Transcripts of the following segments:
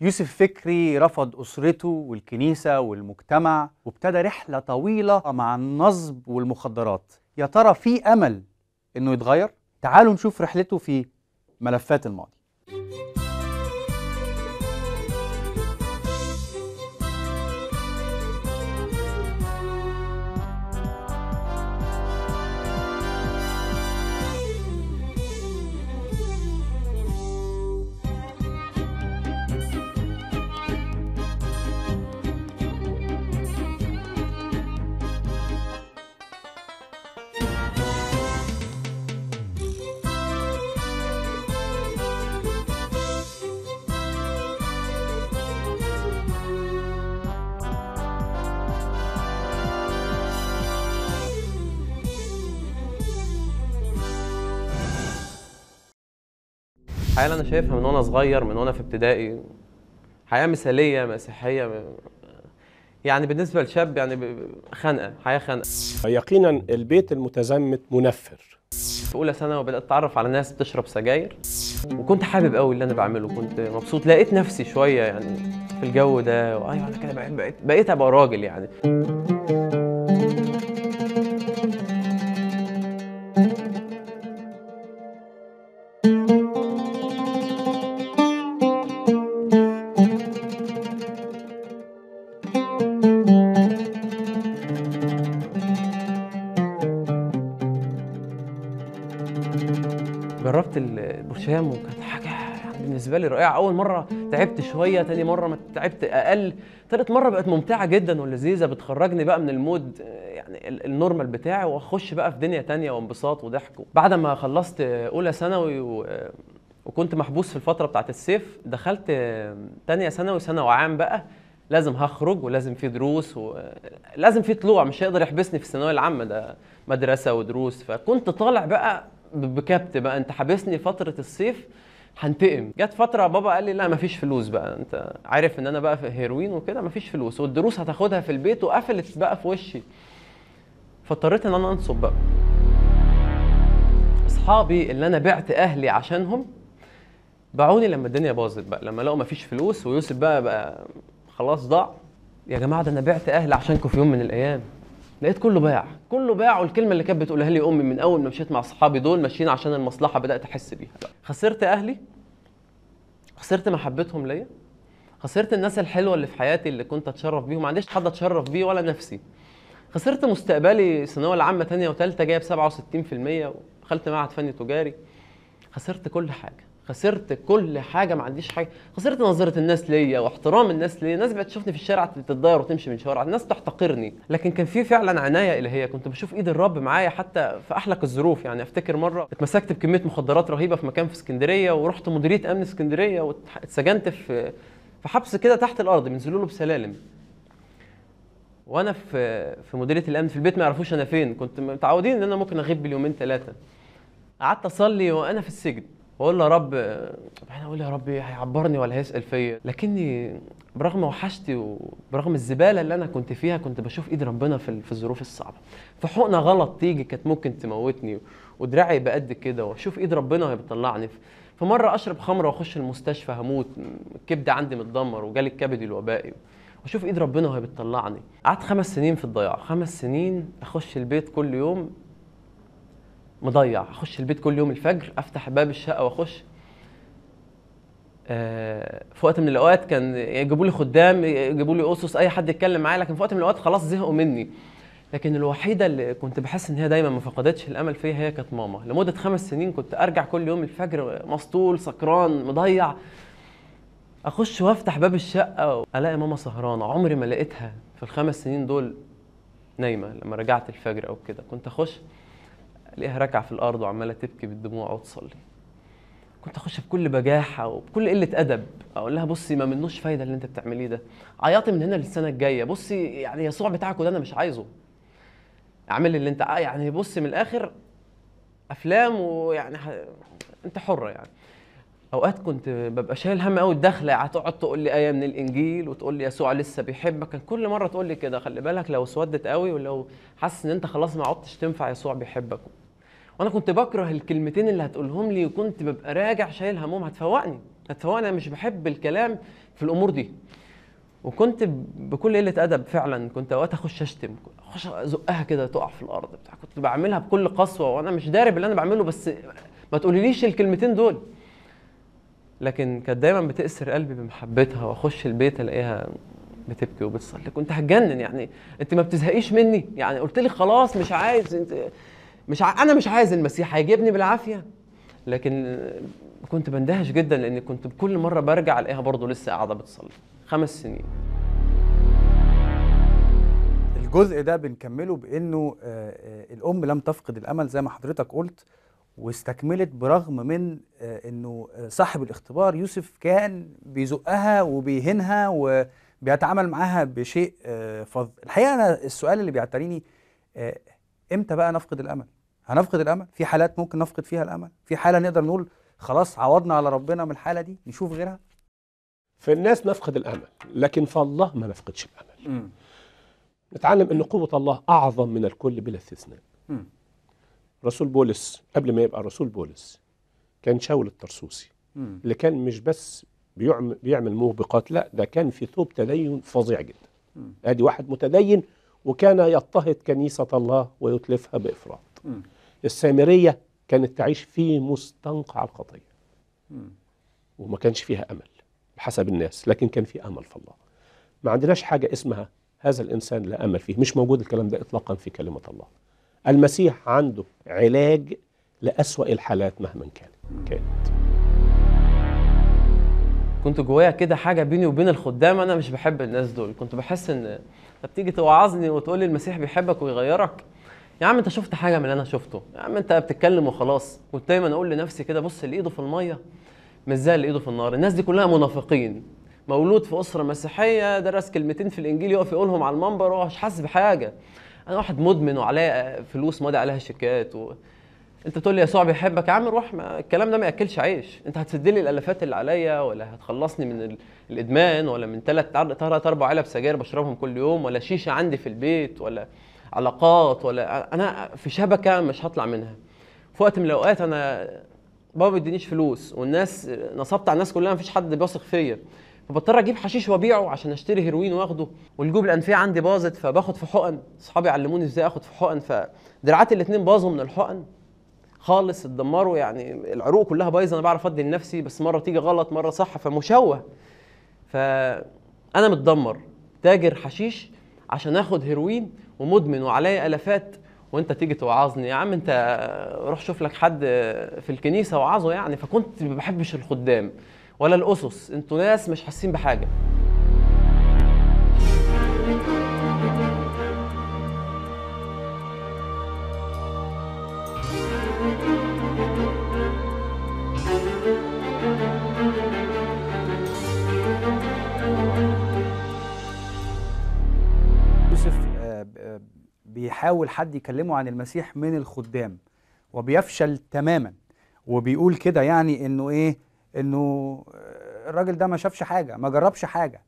يوسف فكري رفض أسرته والكنيسة والمجتمع وابتدى رحلة طويلة مع النصب والمخدرات. يا ترى في أمل إنه يتغير؟ تعالوا نشوف رحلته في ملفات الماضي. الحياة اللي أنا شايفها من وأنا صغير، من وأنا في ابتدائي، حياة مثالية مسيحية، يعني بالنسبة لشاب يعني خنقة، حياة خنقة. يقينا البيت المتزمت منفر. في أولى ثانوي بدأت أتعرف على ناس بتشرب سجاير، وكنت حابب قوي اللي أنا بعمله، كنت مبسوط، لقيت نفسي شوية يعني في الجو ده، وأيوه أنا كده بقيت أبقى راجل يعني. جربت البرشام وكانت حاجه يعني بالنسبه لي رائعه. اول مره تعبت شويه، تاني مره ما تعبت اقل، تالت مره بقت ممتعه جدا ولذيذه، بتخرجني بقى من المود يعني النورمال بتاعي، واخش بقى في دنيا تانية وانبساط وضحك. بعد ما خلصت اولى ثانوي وكنت محبوس في الفتره بتاعت الصيف، دخلت تانية ثانوي، ثانوي عام بقى، لازم هخرج ولازم في دروس ولازم في طلوع، مش هيقدر يحبسني في الثانويه العامه، ده مدرسه ودروس. فكنت طالع بقى بكبت بقى، انت حابسني فتره الصيف هنتقم. جت فتره بابا قال لي لا مفيش فلوس بقى، انت عارف ان انا بقى في هيروين وكده، مفيش فلوس والدروس هتاخدها في البيت، وقفلت بقى في وشي. فاضطريت ان انا انصب بقى. اصحابي اللي انا بعت اهلي عشانهم باعوني لما الدنيا باظت بقى، لما لقوا مفيش فلوس ويوسف بقى خلاص ضاع. يا جماعه ده انا بعت اهلي عشانكم في يوم من الايام. لقيت كله باع، والكلمه اللي كانت بتقولها لي امي من اول ما مشيت مع اصحابي دول ماشيين عشان المصلحه، بدات احس بيها. خسرت اهلي، خسرت محبتهم ليا، خسرت الناس الحلوه اللي في حياتي اللي كنت اتشرف بيهم، ما عنديش حد اتشرف بيه ولا نفسي. خسرت مستقبلي، الثانويه العامه ثانيه وثالثه جايب 67%، ودخلت معهد فني تجاري. خسرت كل حاجه، خسرت كل حاجه، ما عنديش حاجه. خسرت نظره الناس ليا واحترام الناس ليا، الناس بقت تشوفني في الشارع تتضايق وتمشي من شوارع، الناس تحتقرني. لكن كان في فعلا عنايه الهيه، كنت بشوف ايد الرب معايا حتى في احلك الظروف. يعني افتكر مره اتمسكت بكميه مخدرات رهيبه في مكان في اسكندريه، ورحت مديريه امن اسكندريه واتسجنت في حبس كده تحت الارض، بينزلوا له بسلالم. وانا في مديريه الامن في البيت ما يعرفوش انا فين، كنت متعودين ان انا ممكن اغيب باليومين ثلاثه. قعدت اصلي وانا في السجن، واقول له يا رب، انا اقول يا رب هيعبرني ولا هيسال فيا، لكني برغم وحشتي وبرغم الزباله اللي انا كنت فيها، كنت بشوف ايد ربنا في الظروف الصعبه. في حقنه غلط تيجي كانت ممكن تموتني، ودراعي يبقى قد كده، واشوف ايد ربنا وهي بتطلعني. في مره اشرب خمره واخش المستشفى هموت، الكبد عندي متدمر وجالي الكبد الوبائي، واشوف ايد ربنا وهي بتطلعني. قعدت 5 سنين في الضياع، 5 سنين اخش البيت كل يوم مضيع، اخش البيت كل يوم الفجر، افتح باب الشقه واخش. في وقت من الاوقات كان يجيبوا لي خدام، يجيبوا لي اسس، اي حد يتكلم معايا، لكن في وقت من الاوقات خلاص زهقوا مني. لكن الوحيده اللي كنت بحس ان هي دايما ما فقدتش الامل فيها هي كانت ماما. لمده 5 سنين كنت ارجع كل يوم الفجر مسطول سكران مضيع، اخش وافتح باب الشقه الاقي ماما سهرانه. عمري ما لقيتها في ال5 سنين دول نايمه. لما رجعت الفجر او كده كنت اخش الاقيها راكعه في الارض وعماله تبكي بالدموع وتصلي. كنت اخش بكل بجاحه وبكل قله ادب اقول لها بصي ما منوش فايده اللي انت بتعمليه ده، عيطي من هنا للسنه الجايه، بصي يعني يسوع بتاعك ده انا مش عايزه، اعملي اللي انت يعني بصي من الاخر افلام ويعني انت حره يعني. اوقات كنت ببقى شايل هم قوي الدخله، هتقعد تقول لي ايه من الانجيل وتقول لي يسوع لسه بيحبك، كان كل مره تقول لي كده خلي بالك لو اسودت قوي ولو حاسس ان انت خلاص ما عدتش تنفع يسوع بيحبك. وانا كنت بكره الكلمتين اللي هتقولهم لي، وكنت ببقى راجع شايل هموم هتفوقني. فهو انا مش بحب الكلام في الامور دي. وكنت بكل قله ادب فعلا، كنت اوقات اخش اشتم، اخش ازقها كده تقع في الارض بتاع، كنت بعملها بكل قسوه وانا مش داري باللي انا بعمله، بس ما تقوليليش الكلمتين دول. لكن كانت دايما بتأثر قلبي بمحبتها، واخش البيت الاقيها بتبكي وبتصلي. كنت هتجنن يعني، انت ما بتزهقيش مني؟ يعني قلت لي خلاص مش عايز، انت انا مش عايز المسيح هيجيبني بالعافيه. لكن كنت بندهش جدا، لان كنت بكل مره برجع الاقيها برضه لسه قاعده بتصلي. 5 سنين. الجزء ده بنكمله بانه الام لم تفقد الامل زي ما حضرتك قلت، واستكملت برغم من انه صاحب الاختبار يوسف كان بيزقها وبيهنها وبيتعامل معاها بشيء فظ. الحقيقه انا السؤال اللي بيعتريني امتى بقى نفقد الامل؟ هنفقد الامل؟ في حالات ممكن نفقد فيها الامل؟ في حاله نقدر نقول خلاص عوضنا على ربنا من الحاله دي نشوف غيرها؟ في الناس نفقد الامل، لكن في الله ما نفقدش الامل. نتعلم ان قوه الله اعظم من الكل بلا استثناء. رسول بولس قبل ما يبقى رسول بولس كان شاول الترسوسي، اللي كان مش بس بيعمل موبقات، لا ده كان في ثوب تدين فظيع جدا. ادي واحد متدين وكان يضطهد كنيسه الله ويتلفها بافراط. السامريه كانت تعيش في مستنقع الخطيه وما كانش فيها امل بحسب الناس، لكن كان في امل في الله. ما عندناش حاجه اسمها هذا الانسان لا امل فيه، مش موجود الكلام ده اطلاقا في كلمه الله. المسيح عنده علاج لأسوأ الحالات مهما كانت. كنت جوايا كده حاجه بيني وبين الخدام، انا مش بحب الناس دول. كنت بحس ان بتيجي توعظني وتقول لي المسيح بيحبك ويغيرك، يا عم انت شفت حاجه من اللي انا شفته؟ يا عم انت بتتكلم وخلاص. كنت دايما اقول لنفسي كده، بص اللي ايده في الميه مش زي اللي ايده في النار. الناس دي كلها منافقين، مولود في اسره مسيحيه، درس كلمتين في الانجيل يقف يقولهم على المنبر وهو مش حاسس بحاجه. انا واحد مدمن وعليا فلوس ماضي عليها شيكات انت تقول لي يسوع بيحبك؟ يا عم روح، ما الكلام ده ما ياكلش عيش. انت هتسد لي الالافات اللي عليا، ولا هتخلصني من الادمان، ولا من 3-4 علب سجاير بشربهم كل يوم، ولا شيشه عندي في البيت، ولا علاقات، ولا انا في شبكه مش هطلع منها. في وقت من الاوقات انا بابا ما بيدينيش فلوس، والناس نصبت على الناس كلها، مفيش حد بيثق فيا، فبضطر اجيب حشيش وابيعه عشان اشتري هيروين واخده. والجيوب الانفيه عندي باظت، فباخد في حقن. اصحابي علموني ازاي اخد في حقن، فدراعاتي الاثنين باظوا من الحقن خالص، اتدمروا. يعني العروق كلها بايظه. انا بعرف ادي لنفسي بس مره تيجي غلط مره صح، فمشوه. فانا متدمر، تاجر حشيش عشان اخد هيروين، ومدمن وعليا الافات، وانت تيجي توعظني؟ يا عم انت روح شوف لك حد في الكنيسه وعظه يعني. فكنت ما بحبش الخدام ولا الاسس، انتوا ناس مش حاسين بحاجه. يوسف بيحاول حد يكلمه عن المسيح من الخدام وبيفشل تماما، وبيقول كده يعني انه ايه، انه الراجل ده ما شافش حاجه، ما جربش حاجه،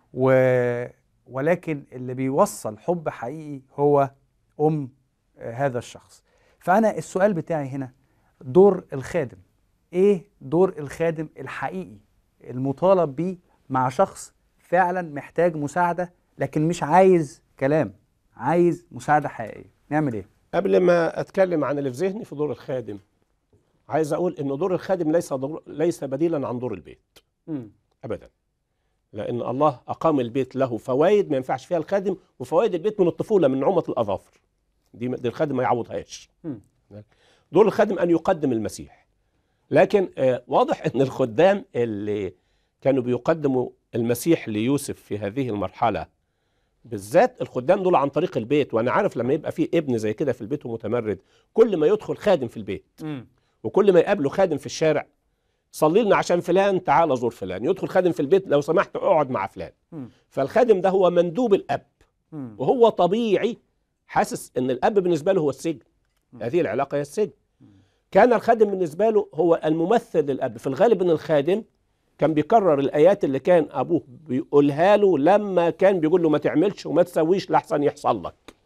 ولكن اللي بيوصل حب حقيقي هو هذا الشخص. فانا السؤال بتاعي هنا، دور الخادم ايه؟ دور الخادم الحقيقي المطالب بيه مع شخص فعلا محتاج مساعده، لكن مش عايز كلام، عايز مساعده حقيقيه. نعمل ايه؟ قبل ما اتكلم عن اللي في ذهني في دور الخادم، عايز اقول ان دور الخادم ليس بديلا عن دور البيت ابدا. لان الله اقام البيت له فوائد ما ينفعش فيها الخادم، وفوائد البيت من الطفوله، من نعومه الاظافر دي الخادم ما يعوضهاش. دور الخادم ان يقدم المسيح. لكن واضح ان الخدام اللي كانوا بيقدموا المسيح ليوسف في هذه المرحله، بالذات الخدام دول عن طريق البيت. وانا عارف لما يبقى في ابن زي كده في البيت ومتمرد، كل ما يدخل خادم في البيت وكل ما يقابله خادم في الشارع، صلي لنا عشان فلان، تعال زور فلان، يدخل خادم في البيت لو سمحت اقعد مع فلان. فالخادم ده هو مندوب الاب، وهو طبيعي حاسس ان الاب بالنسبه له هو السجن، هذه العلاقه هي السجن. كان الخادم بالنسبه له هو الممثل للاب. في الغالب ان الخادم كان بيكرر الايات اللي كان ابوه بيقولها له لما كان بيقول له ما تعملش وما تسويش لحسن يحصل لك.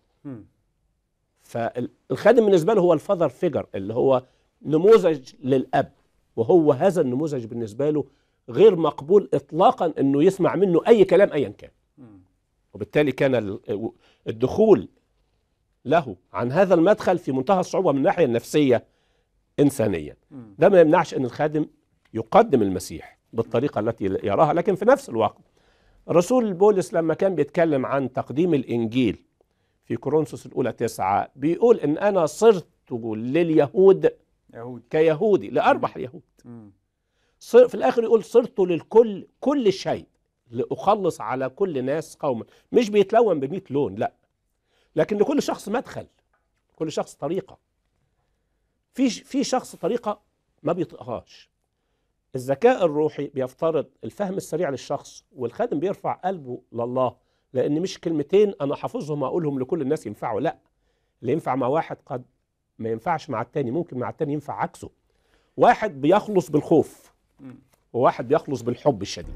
فالخادم بالنسبه له هو الفاذر فيجر، اللي هو نموذج للاب، وهو هذا النموذج بالنسبه له غير مقبول اطلاقا انه يسمع منه اي كلام ايا كان. وبالتالي كان الدخول له عن هذا المدخل في منتهى الصعوبة من الناحية النفسية إنسانيا. ده ما يمنعش أن الخادم يقدم المسيح بالطريقة التي يراها، لكن في نفس الوقت الرسول بولس لما كان بيتكلم عن تقديم الإنجيل في كورنثوس الأولى 9 بيقول إن أنا صرت لليهود كيهودي لأربح اليهود. في الآخر يقول صرت للكل كل شيء لأخلص على كل ناس قوما. مش بيتلون ب100 لون، لا، لكن لكل شخص مدخل، كل شخص طريقة. في شخص طريقة ما بيطقهاش. الذكاء الروحي بيفترض الفهم السريع للشخص، والخادم بيرفع قلبه لله، لأن مش كلمتين أنا حافظهم أقولهم لكل الناس ينفعوا، لا، اللي ينفع مع واحد قد ما ينفعش مع التاني، ممكن مع التاني ينفع عكسه. واحد بيخلص بالخوف وواحد بيخلص بالحب الشديد.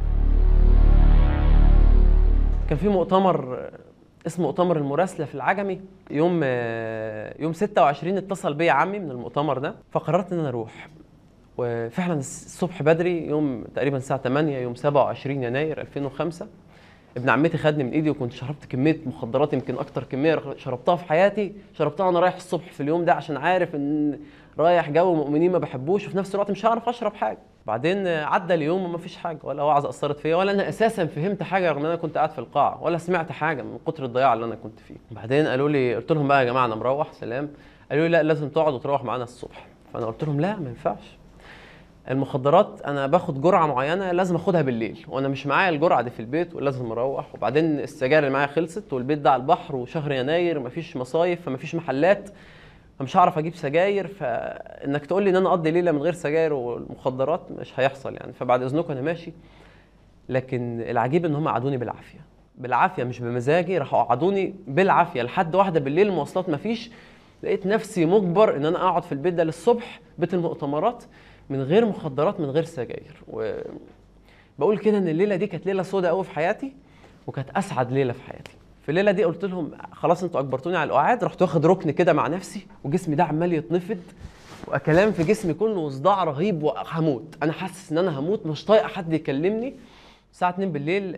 كان في مؤتمر اسمه مؤتمر المراسلة في العجمي، يوم 26 اتصل بيا عمي من المؤتمر ده، فقررت ان انا اروح. وفعلا الصبح بدري يوم تقريبا الساعة 8 يوم 27 يناير 2005 ابن عمتي خدني من ايدي، وكنت شربت كمية مخدرات يمكن اكتر كمية شربتها في حياتي، شربتها وانا رايح الصبح في اليوم ده عشان عارف ان رايح جو مؤمنين ما بحبوش، وفي نفس الوقت مش هعرف اشرب حاجة. بعدين عدى اليوم وما فيش حاجة، ولا وعظة اثرت فيا، ولا انا اساسا فهمت حاجة رغم ان انا كنت قاعد في القاعة، ولا سمعت حاجة من كتر الضياع اللي انا كنت فيه. بعدين قالوا لي، قلت لهم بقى يا جماعة انا مروح سلام. قالوا لي لا لازم تقعد وتروح معانا الصبح. فانا قلت لهم لا ما ينفعش، المخدرات انا باخد جرعه معينه لازم اخدها بالليل، وانا مش معايا الجرعه دي في البيت ولازم اروح. وبعدين السجاير اللي معايا خلصت، والبيت ده على البحر، وشهر يناير مفيش مصايف فمفيش محلات، فمش هعرف اجيب سجاير، فانك تقول لي ان انا اقضي ليله من غير سجاير والمخدرات مش هيحصل يعني. فبعد اذنكم انا ماشي. لكن العجيب ان هم قعدوني بالعافيه مش بمزاجي، راحوا قعدوني بالعافيه لحد 1 بالليل، المواصلات مفيش. لقيت نفسي مجبر ان انا اقعد في البيت ده للصبح، بيت المؤتمرات، من غير مخدرات من غير سجاير. وبقول كده ان الليله دي كانت ليله سوداء قوي في حياتي، وكانت اسعد ليله في حياتي. في الليله دي قلت لهم خلاص انتوا اجبرتوني على القعاد، رحت واخد ركن كده مع نفسي، وجسمي ده عمال يتنفض، واكلام في جسمي كله، وصداع رهيب، وهموت. انا حاسس ان انا هموت، مش طايق حد يكلمني. الساعه 2 بالليل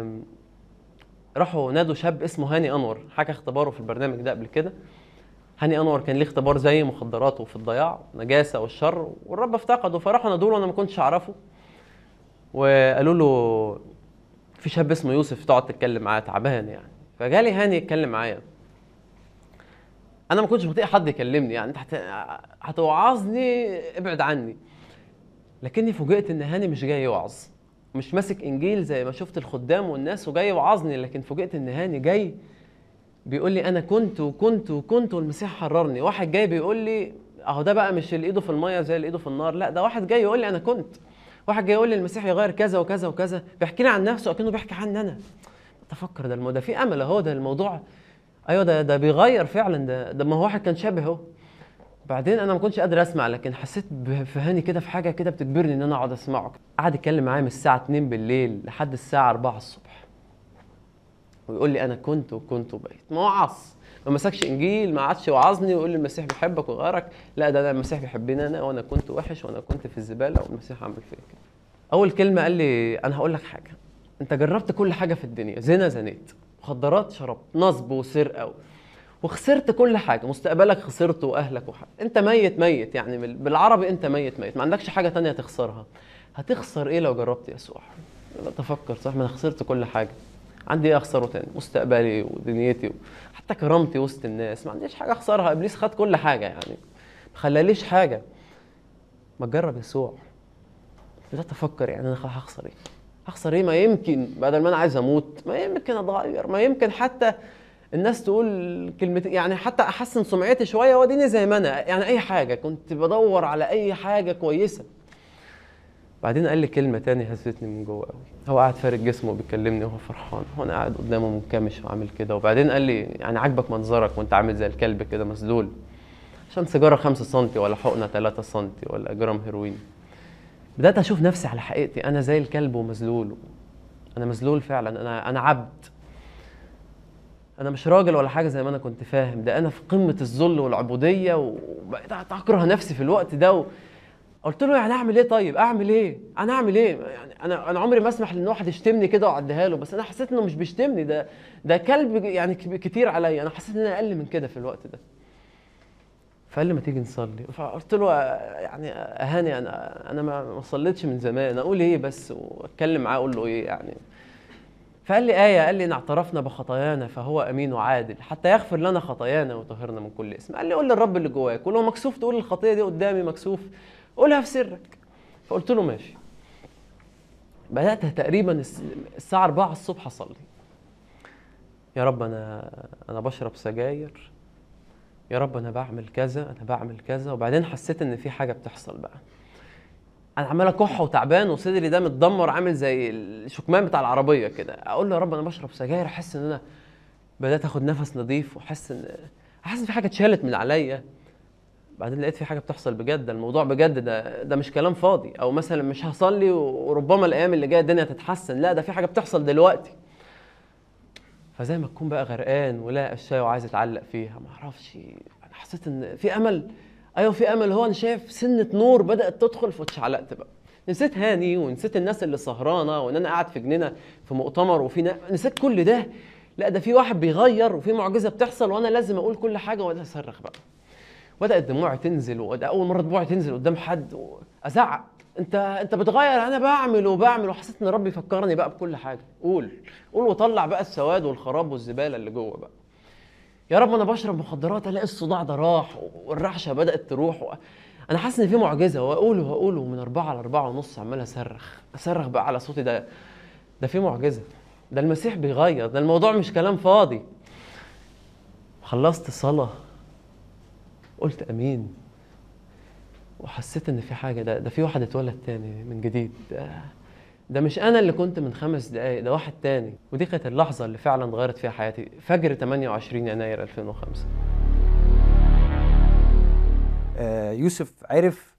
راحوا نادوا شاب اسمه هاني انور، حكى اختباره في البرنامج ده قبل كده. هاني انور كان ليه اختبار زي مخدرات وفي الضياع، نجاسه والشر، والرب افتقده. فراحوا نادوا له، انا ما كنتش اعرفه، وقالوا له في شاب اسمه يوسف تقعد تتكلم معاه تعبان يعني. فجالي هاني يتكلم معايا. انا ما كنتش بطيق حد يكلمني، يعني انت هتوعظني ابعد عني. لكني فوجئت ان هاني مش جاي يوعظ، مش ماسك انجيل زي ما شفت الخدام والناس وجاي يوعظني، لكن فوجئت ان هاني جاي بيقول لي انا كنت وكنت وكنت والمسيح حررني. واحد جاي بيقول لي اهو ده بقى مش اللي ايده في الميه زي اللي ايده في النار، لا ده واحد جاي يقول لي انا كنت، واحد جاي يقول لي المسيح يغير كذا وكذا وكذا، بيحكي لي عن نفسه اكنه بيحكي عني انا. تفكر ده في امل اهو، ده الموضوع ايوه ده بيغير فعلا، ده ما هو واحد كان شبه اهو. بعدين انا ما كنتش قادر اسمع، لكن حسيت بفهاني كده في حاجه كده بتجبرني ان انا اقعد اسمعه. قعد يتكلم معايا من الساعه 2 بالليل لحد الساعه 4 الصبح، ويقول لي انا كنت وكنت وبقيت. ما وعظ، ما مسكش انجيل، ما عادش يوعظني ويقول لي المسيح بيحبك وغيرك، لا ده المسيح بيحبني انا، وانا كنت وحش وانا كنت في الزباله والمسيح عمل فيا كده. اول كلمه قال لي انا هقول لك حاجه، انت جربت كل حاجه في الدنيا، زنيت، مخدرات شربت، نصب وسرقه وخسرت كل حاجه، مستقبلك خسرته واهلك وحاجة. انت ميت يعني بالعربي انت ميت، ما عندكش حاجه تانية تخسرها. هتخسر ايه لو جربت يسوع؟ تفكر صح، ما انا خسرت كل حاجه، عندي ايه اخسره تاني؟ مستقبلي ودنيتي حتى كرامتي وسط الناس، ما عنديش حاجه اخسرها. ابليس خد كل حاجه يعني، ما خلاليش حاجه. ما تجرب يسوع. بدات افكر يعني انا هخسر ايه؟ ما يمكن بدل ما انا عايز اموت، ما يمكن اتغير، ما يمكن حتى الناس تقول كلمتين، يعني حتى احسن سمعتي شويه واديني زي ما انا، يعني اي حاجه كنت بدور على اي حاجه كويسه. بعدين قال لي كلمه تاني هزتني من جوه قوي. هو قاعد فارد جسمه وبيكلمني وهو فرحان، وانا قاعد قدامه منكمش وعامل كده. وبعدين قال لي يعني عاجبك منظرك وانت عامل زي الكلب كده مسدول، عشان سيجاره 5 سم ولا حقنه 3 سم ولا جرام هيروين. بدات اشوف نفسي على حقيقتي، انا زي الكلب ومذلول. انا مذلول فعلا، انا عبد، انا مش راجل ولا حاجه زي ما انا كنت فاهم. ده انا في قمه الذل والعبوديه، وبقيت اكره نفسي في الوقت ده قلت له يعني اعمل ايه؟ طيب اعمل ايه؟ انا اعمل ايه؟ يعني انا عمري ما اسمح لان واحد يشتمني كده واعديها له، بس انا حسيت انه مش بيشتمني، ده كلب يعني كتير عليا، انا حسيت ان انا اقل من كده في الوقت ده. فقال لي ما تيجي نصلي. فقلت له يعني هاني انا ما صليتش من زمان، اقول ايه بس واتكلم معاه اقول له ايه يعني؟ فقال لي آية، قال لي إن اعترفنا بخطايانا فهو أمين وعادل حتى يغفر لنا خطايانا ويطهرنا من كل اسم. قال لي قول للرب اللي جواك، ولو مكسوف تقول الخطية دي قدامي مكسوف قولها في سرك. فقلت له ماشي. بدأت تقريبا الساعة 4 الصبح أصلي. يا رب أنا بشرب سجاير، يا رب أنا بعمل كذا، أنا بعمل كذا. وبعدين حسيت إن في حاجة بتحصل بقى. انا عمال اكح وتعبان وصدري ده متدمر عامل زي الشكمان بتاع العربيه كده. اقول له يا رب انا بشرب سجاير، احس ان انا بدات اخد نفس نظيف واحس ان في حاجه اتشالت من عليا. بعدين لقيت في حاجه بتحصل بجد، الموضوع بجد، ده مش كلام فاضي او مثلا مش هصلي وربما الايام اللي جايه الدنيا تتحسن، لا ده في حاجه بتحصل دلوقتي. فزي ما تكون بقى غرقان ولا الشاي وعايز اتعلق فيها ما اعرفش، انا حسيت ان في امل. ايوه في امل. هو انا شايف سنه نور بدات تدخل، فاتشعلقت بقى. نسيت هاني ونسيت الناس اللي سهرانه وان انا قاعد في جنينه في مؤتمر نسيت كل ده. لا ده في واحد بيغير وفي معجزه بتحصل وانا لازم اقول كل حاجه. وبدات اصرخ بقى، بدات دموعي تنزل، وده اول مره دموعي تنزل قدام حد، ازعق انت بتغير، انا بعمل وبعمل. وحسيت ان ربي يفكرني بقى بكل حاجه. قول وطلع بقى السواد والخراب والزباله اللي جوه بقى. يا رب انا بشرب مخدرات، الاقي الصداع ده راح والرعشه بدات تروح انا حاسس ان في معجزه. واقول ومن 4 ل 4 ونص عمال اصرخ بقى على صوتي، ده في معجزه، ده المسيح بيغير، ده الموضوع مش كلام فاضي. خلصت الصلاه قلت امين، وحسيت ان في حاجه، ده في واحد اتولد تاني من جديد، ده مش انا اللي كنت من 5 دقايق، ده واحد تاني. ودي كانت اللحظه اللي فعلا غيرت فيها حياتي، فجر 28 يناير 2005. يوسف عرف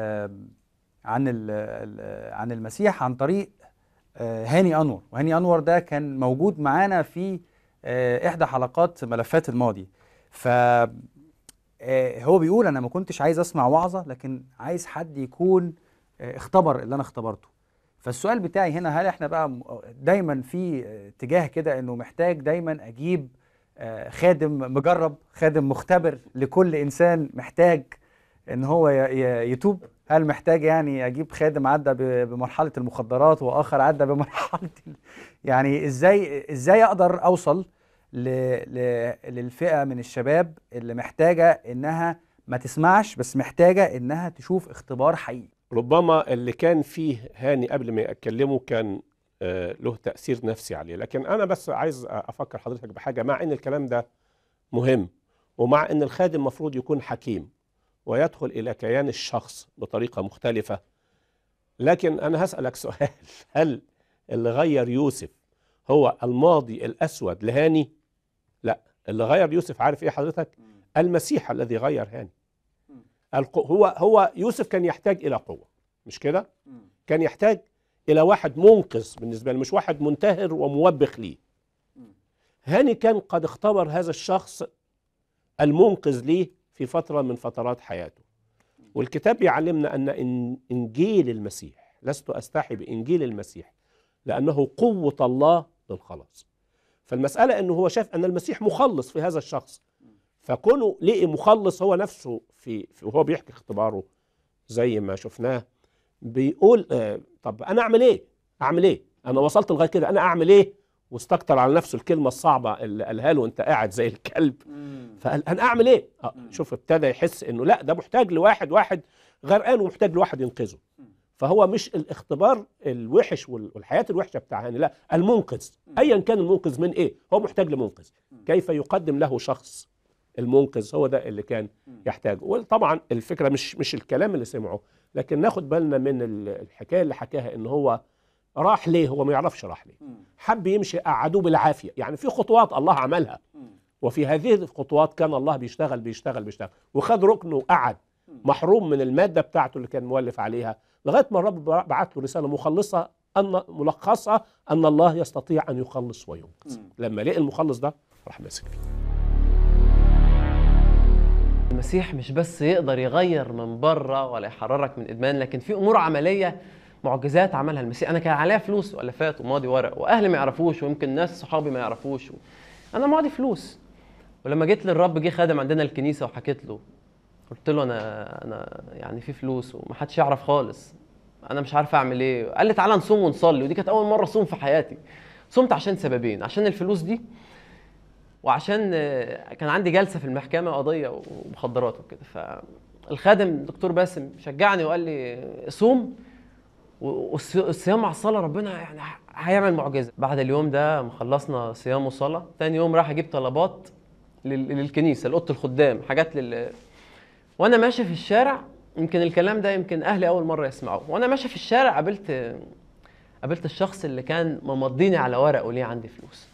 عن المسيح عن طريق هاني أنور. وهاني أنور ده كان موجود معانا في إحدى حلقات ملفات الماضي. فهو بيقول أنا ما كنتش عايز أسمع وعظة، لكن عايز حد يكون اختبر اللي أنا اختبرته. فالسؤال بتاعي هنا، هل احنا بقى دايما في اتجاه كده انه محتاج دايما اجيب خادم مجرب، خادم مختبر لكل انسان محتاج ان هو يتوب؟ هل محتاج يعني اجيب خادم عدى بمرحله المخدرات واخر عدى بمرحله يعني ازاي اقدر اوصل للفئه من الشباب اللي محتاجه انها ما تسمعش بس محتاجه انها تشوف اختبار حقيقي؟ ربما اللي كان فيه هاني قبل ما أكلمه كان له تأثير نفسي عليه. لكن أنا بس عايز أفكر حضرتك بحاجة، مع أن الكلام ده مهم، ومع أن الخادم مفروض يكون حكيم ويدخل إلى كيان الشخص بطريقة مختلفة، لكن أنا هسألك سؤال: هل اللي غير يوسف هو الماضي الأسود لهاني؟ لا، اللي غير يوسف عارف إيه حضرتك؟ المسيح الذي غير هاني. هو يوسف كان يحتاج إلى قوة، مش كده؟ كان يحتاج إلى واحد منقذ بالنسبة له، مش واحد منتهر وموبخ ليه. هاني كان قد اختبر هذا الشخص المنقذ ليه في فترة من فترات حياته. والكتاب يعلمنا أن إنجيل المسيح، لست أستحي بإنجيل المسيح لأنه قوة الله للخلاص. فالمسألة أنه هو شاف أن المسيح مخلص في هذا الشخص، فكونه لقي مخلص هو نفسه وهو بيحكي اختباره زي ما شفناه بيقول طب أنا أعمل إيه؟ أنا وصلت لغاية كده، أنا أعمل إيه؟ واستكتر على نفسه الكلمة الصعبة اللي قالها له أنت قاعد زي الكلب. فقال أنا أعمل إيه؟ شوف، ابتدى يحس إنه لا، ده محتاج لواحد غرقان ومحتاج لواحد ينقذه. فهو مش الاختبار الوحش والحياة الوحشة بتاع هاني، لا، المنقذ أيا كان المنقذ من إيه، هو محتاج لمنقذ. كيف يقدم له شخص المنقذ؟ هو ده اللي كان يحتاجه. وطبعا الفكرة مش الكلام اللي سمعه، لكن ناخد بالنا من الحكاية اللي حكاها إن هو راح ليه. هو ما يعرفش راح ليه، حب يمشي، قعدوه بالعافية. يعني في خطوات الله عملها، وفي هذه الخطوات كان الله بيشتغل وخد ركنه وقعد محروم من المادة بتاعته اللي كان مولف عليها، لغاية ما الرب بعت له رسالة ملخصة أن الله يستطيع أن يخلص وينقذ. لما لقى المخلص ده راح ماسك فيه. المسيح مش بس يقدر يغير من بره ولا يحررك من ادمان، لكن في امور عمليه، معجزات عملها المسيح. انا كان عليا فلوس والافات وماضي ورق، واهلي ما يعرفوش، ويمكن ناس صحابي ما يعرفوش، انا ماضي فلوس. ولما جيت للرب، جه خادم عندنا الكنيسه وحكيت له، قلت له انا يعني في فلوس ومحدش يعرف خالص، انا مش عارف اعمل ايه. قال لي تعالى نصوم ونصلي، ودي كانت اول مره اصوم في حياتي. صمت عشان سببين: عشان الفلوس دي، وعشان كان عندي جلسه في المحكمه قضيه ومخدرات وكده. فالخادم الدكتور باسم شجعني وقال لي صوم، والصيام مع الصلاه ربنا يعني هيعمل معجزه. بعد اليوم ده خلصنا صيام وصلاه، تاني يوم راح اجيب طلبات للكنيسه، لاوضه الخدام، حاجات وانا ماشي في الشارع، يمكن الكلام ده يمكن اهلي اول مره يسمعوه، وانا ماشي في الشارع قابلت الشخص اللي كان ممضيني على ورقه ليه عندي فلوس.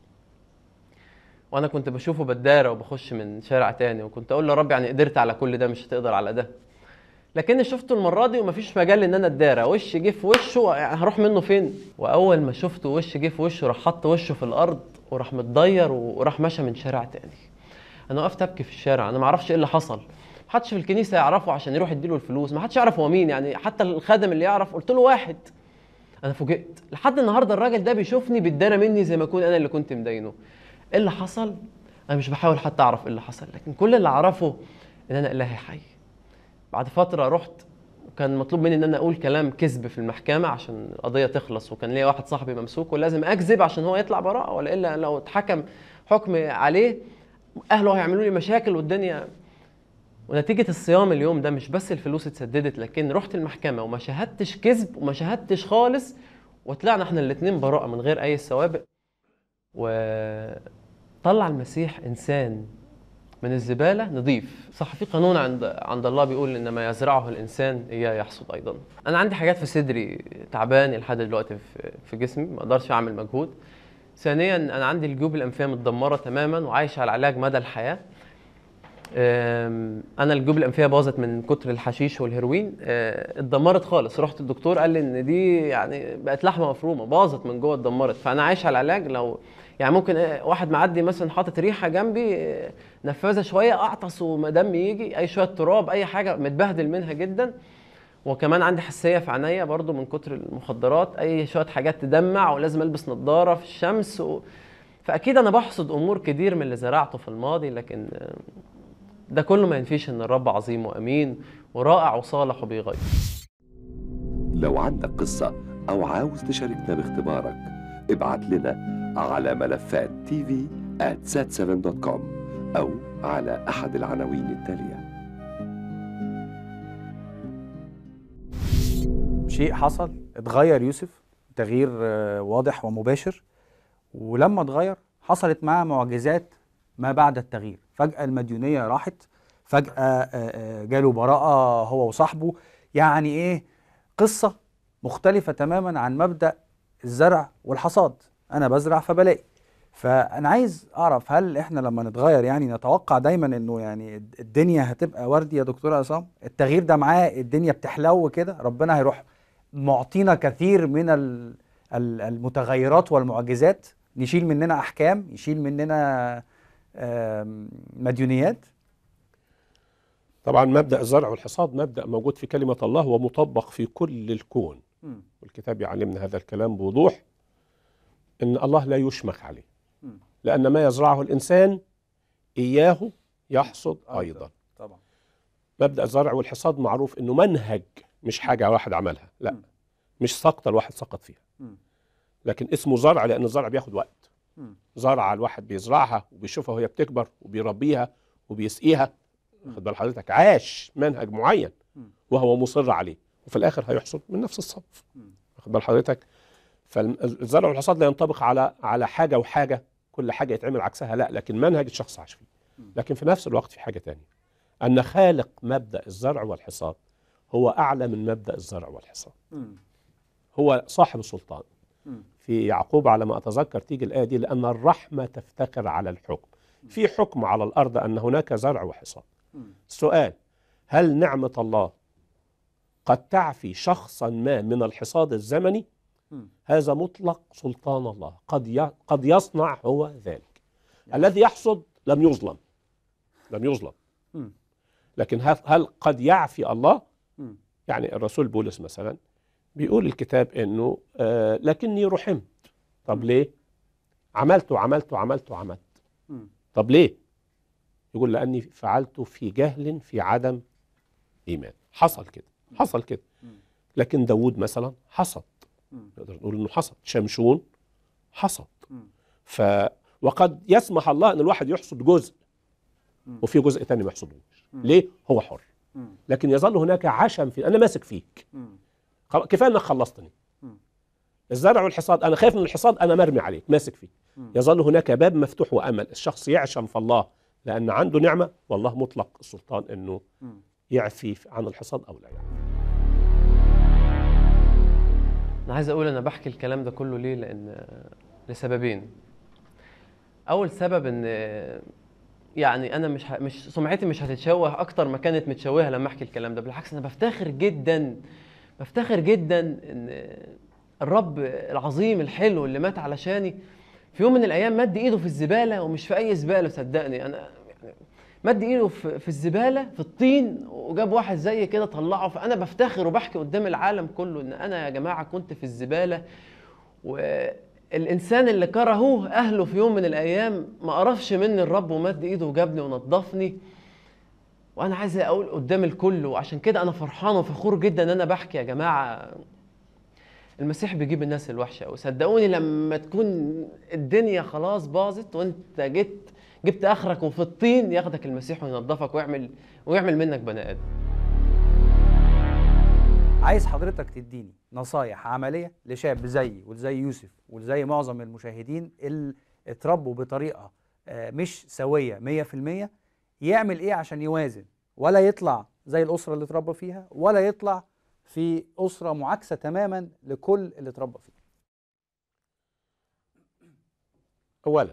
وانا كنت بشوفه بدارة وبخش من شارع تاني، وكنت اقول له يا رب يعني قدرت على كل ده، مش هتقدر على ده. لكني شفته المره دي ومفيش مجال ان انا اتدارى، وش جه في وشه، يعني هروح منه فين؟ واول ما شفته وش جه في وشه، راح حط وشه في الارض وراح متضير وراح مشى من شارع تاني. انا وقفت ابكي في الشارع، انا ما اعرفش ايه اللي حصل. محدش في الكنيسه يعرفه عشان يروح يديله الفلوس، ما حدش يعرف هو مين، يعني حتى الخادم اللي يعرف قلت له واحد. انا فوجئت لحد النهارده الراجل ده بيشوفني بيتدارى مني زي ما اكون انا اللي كنت مدينه. ايه اللي حصل؟ انا مش بحاول حتى اعرف ايه اللي حصل، لكن كل اللي اعرفه ان انا الهي حي. بعد فتره رحت، وكان مطلوب مني ان انا اقول كلام كذب في المحكمه عشان القضيه تخلص، وكان ليا واحد صاحبي ممسوك ولازم اكذب عشان هو يطلع براءه، ولا الا لو اتحكم حكم عليه اهله هيعملوا لي مشاكل والدنيا. ونتيجه الصيام اليوم ده مش بس الفلوس اتسددت، لكن رحت المحكمه وما شهدتش كذب وما شهدتش خالص، وطلعنا احنا الاثنين براءه من غير اي سوابق. وطلع المسيح انسان من الزباله نضيف. صح، في قانون عند الله بيقول ان ما يزرعه الانسان اياه يحصد ايضا. انا عندي حاجات في صدري تعبان لحد دلوقتي في جسمي، ما اقدرش اعمل مجهود. ثانيا انا عندي الجيوب الانفيه متدمره تماما وعايش على علاج مدى الحياه. انا الجيوب الانفيه باظت من كتر الحشيش والهيروين، اتدمرت خالص. رحت الدكتور قال لي ان دي يعني بقت لحمه مفرومه، باظت من جوه، اتدمرت. فانا عايش على العلاج. لو يعني ممكن واحد معدي مثلا حاطط ريحه جنبي، نفاذه شويه، اعطس ودم يجي، اي شويه تراب، اي حاجه، متبهدل منها جدا. وكمان عندي حساسيه في عينيا برضو من كتر المخدرات، اي شويه حاجات تدمع، ولازم البس نظاره في الشمس فاكيد انا بحصد امور كتير من اللي زرعته في الماضي، لكن ده كله ما ينفيش ان الرب عظيم وامين ورائع وصالح وبيغير. لو عندك قصة او عاوز تشاركنا باختبارك، ابعت لنا على ملفات tv@sat7.com او على احد العناوين التالية. شيء حصل، اتغير يوسف تغيير واضح ومباشر، ولما اتغير حصلت معاه معجزات ما بعد التغيير. فجأة المديونية راحت، فجأة جاله براءة هو وصاحبه. يعني ايه؟ قصة مختلفة تماما عن مبدأ الزرع والحصاد، انا بزرع فبلاقي. فانا عايز اعرف، هل احنا لما نتغير يعني نتوقع دايما انه يعني الدنيا هتبقى وردي يا دكتور عصام؟ التغيير ده معاه الدنيا بتحلو كده، ربنا هيروح معطينا كثير من المتغيرات والمعجزات، نشيل مننا احكام، يشيل مننا مديونيات. طبعا مبدأ الزرع والحصاد مبدأ موجود في كلمة الله ومطبق في كل الكون. والكتاب يعلمنا هذا الكلام بوضوح، إن الله لا يشمخ عليه، لأن ما يزرعه الإنسان إياه يحصد أيضا. طبعا مبدأ الزرع والحصاد معروف إنه منهج، مش حاجة واحد عملها، لا، مش سقطة الواحد سقط فيها، لكن اسمه زرع لأن الزرع بياخد وقت. زرعة الواحد بيزرعها وبيشوفها وهي بتكبر وبيربيها وبيسقيها، واخد بال حضرتك، عاش منهج معين وهو مصر عليه، وفي الآخر هيحصد من نفس الصنف، واخد بال حضرتك. فالزرع والحصاد لا ينطبق على حاجة وحاجة، كل حاجة يتعمل عكسها، لا، لكن منهج الشخص عاش فيه. لكن في نفس الوقت في حاجة تانية، أن خالق مبدأ الزرع والحصاد هو أعلى من مبدأ الزرع والحصاد، هو صاحب السلطان. في يعقوب على ما أتذكر تيجي الآية دي، لأن الرحمة تفتخر على الحكم. في حكم على الأرض أن هناك زرع وحصاد. السؤال، هل نعمة الله قد تعفي شخصا ما من الحصاد الزمني؟ هذا مطلق سلطان الله، قد يصنع هو ذلك. الذي يحصد لم يظلم، لكن هل قد يعفي الله؟ مم. يعني الرسول بولس مثلا بيقول الكتاب انه لكني رحمت. طب ليه؟ عملت وعملت وعملت وعملت. مم. طب ليه؟ يقول لاني فعلت في جهل في عدم ايمان. حصل كده، حصل كده. لكن داود مثلا حصد، نقدر نقول انه حصد. شمشون حصد. وقد يسمح الله ان الواحد يحصد جزء وفي جزء تاني ما يحصدوش. ليه؟ هو حر. لكن يظل هناك عشم في انا ماسك فيك. كفايه انك خلصتني. الزرع والحصاد، انا خايف من الحصاد، انا مرمي عليك ماسك فيك. يظل هناك باب مفتوح وامل الشخص يعشم في الله لان عنده نعمه، والله مطلق السلطان انه يعفي عن الحصاد او لا يعني. انا عايز اقول انا بحكي الكلام ده كله ليه؟ لان لسببين. اول سبب ان يعني انا مش سمعتي مش هتتشوه اكتر ما كانت متشوهه لما احكي الكلام ده. بالعكس انا بفتخر جدا ان الرب العظيم الحلو اللي مات علشاني في يوم من الايام مد ايده في الزباله، ومش في اي زباله صدقني، انا يعني مد ايده في الزباله في الطين وجاب واحد زي كده طلعه. فانا بفتخر وبحكي قدام العالم كله ان انا يا جماعه كنت في الزباله، والانسان اللي كرهوه اهله في يوم من الايام ما قرفش مني الرب ومد ايده وجابني ونظفني. وانا عايز اقول قدام الكل، وعشان كده انا فرحان وفخور جدا ان انا بحكي يا جماعه المسيح بيجيب الناس الوحشه. وصدقوني لما تكون الدنيا خلاص باظت وانت جبت اخرك وفي الطين، ياخدك المسيح وينظفك ويعمل منك بني ادم. عايز حضرتك تديني نصايح عمليه لشاب زيي وزي يوسف وزي معظم المشاهدين اللي اتربوا بطريقه مش سويه 100%، يعمل ايه عشان يوازن ولا يطلع زي الاسره اللي اتربى فيها ولا يطلع في اسره معاكسه تماما لكل اللي اتربى فيه؟ اولا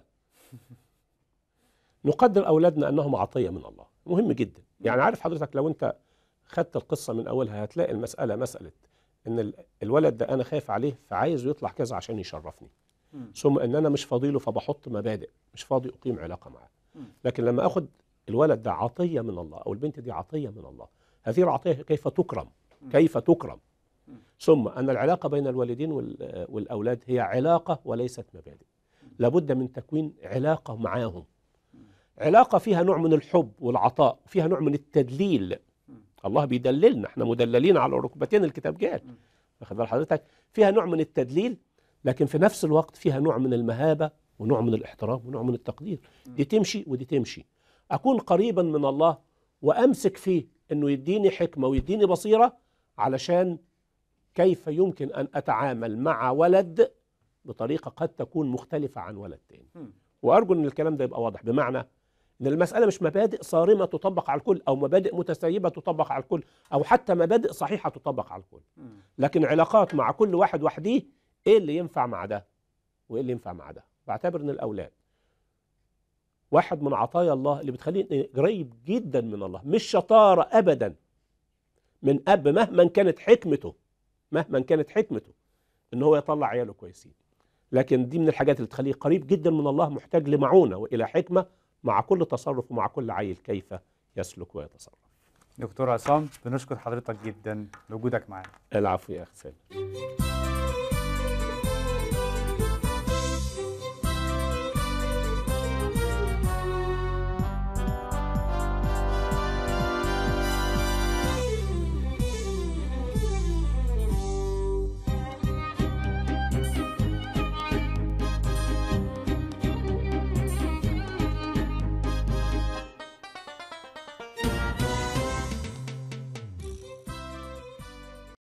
نقدر اولادنا انهم عطيه من الله، مهم جدا. يعني عارف حضرتك لو انت خدت القصه من اولها هتلاقي المساله مساله ان الولد ده انا خايف عليه فعايزه يطلع كذا عشان يشرفني، ثم ان انا مش فاضيله فبحط مبادئ، مش فاضي اقيم علاقه معاه. لكن لما اخد الولد ده عطيه من الله او البنت دي عطيه من الله، هذه العطيه كيف تكرم، كيف تكرم. ثم ان العلاقه بين الوالدين والاولاد هي علاقه وليست مبادئ. لابد من تكوين علاقه معاهم، علاقه فيها نوع من الحب والعطاء، فيها نوع من التدليل. الله بيدللنا، احنا مدللين على ركبتين، الكتاب قال. واخد بال حضرتك؟ فيها نوع من التدليل، لكن في نفس الوقت فيها نوع من المهابه ونوع من الاحترام ونوع من التقدير. دي تمشي ودي تمشي. اكون قريبا من الله وامسك فيه انه يديني حكمه ويديني بصيره علشان كيف يمكن ان اتعامل مع ولد بطريقه قد تكون مختلفه عن ولد تاني. وارجو ان الكلام ده يبقى واضح، بمعنى ان المساله مش مبادئ صارمه تطبق على الكل او مبادئ متسيبه تطبق على الكل او حتى مبادئ صحيحه تطبق على الكل، لكن علاقات مع كل واحد وحده. ايه اللي ينفع مع ده وايه اللي ينفع مع ده. بعتبر ان الاولاد واحد من عطايا الله اللي بتخليني قريب جدا من الله. مش شطاره ابدا من اب مهما كانت حكمته ان هو يطلع عياله كويسين، لكن دي من الحاجات اللي تخليه قريب جدا من الله، محتاج لمعونه والى حكمه مع كل تصرف ومع كل عيل كيف يسلك ويتصرف. دكتور عصام، بنشكر حضرتك جدا لوجودك معانا. العفو يا اخي سامي.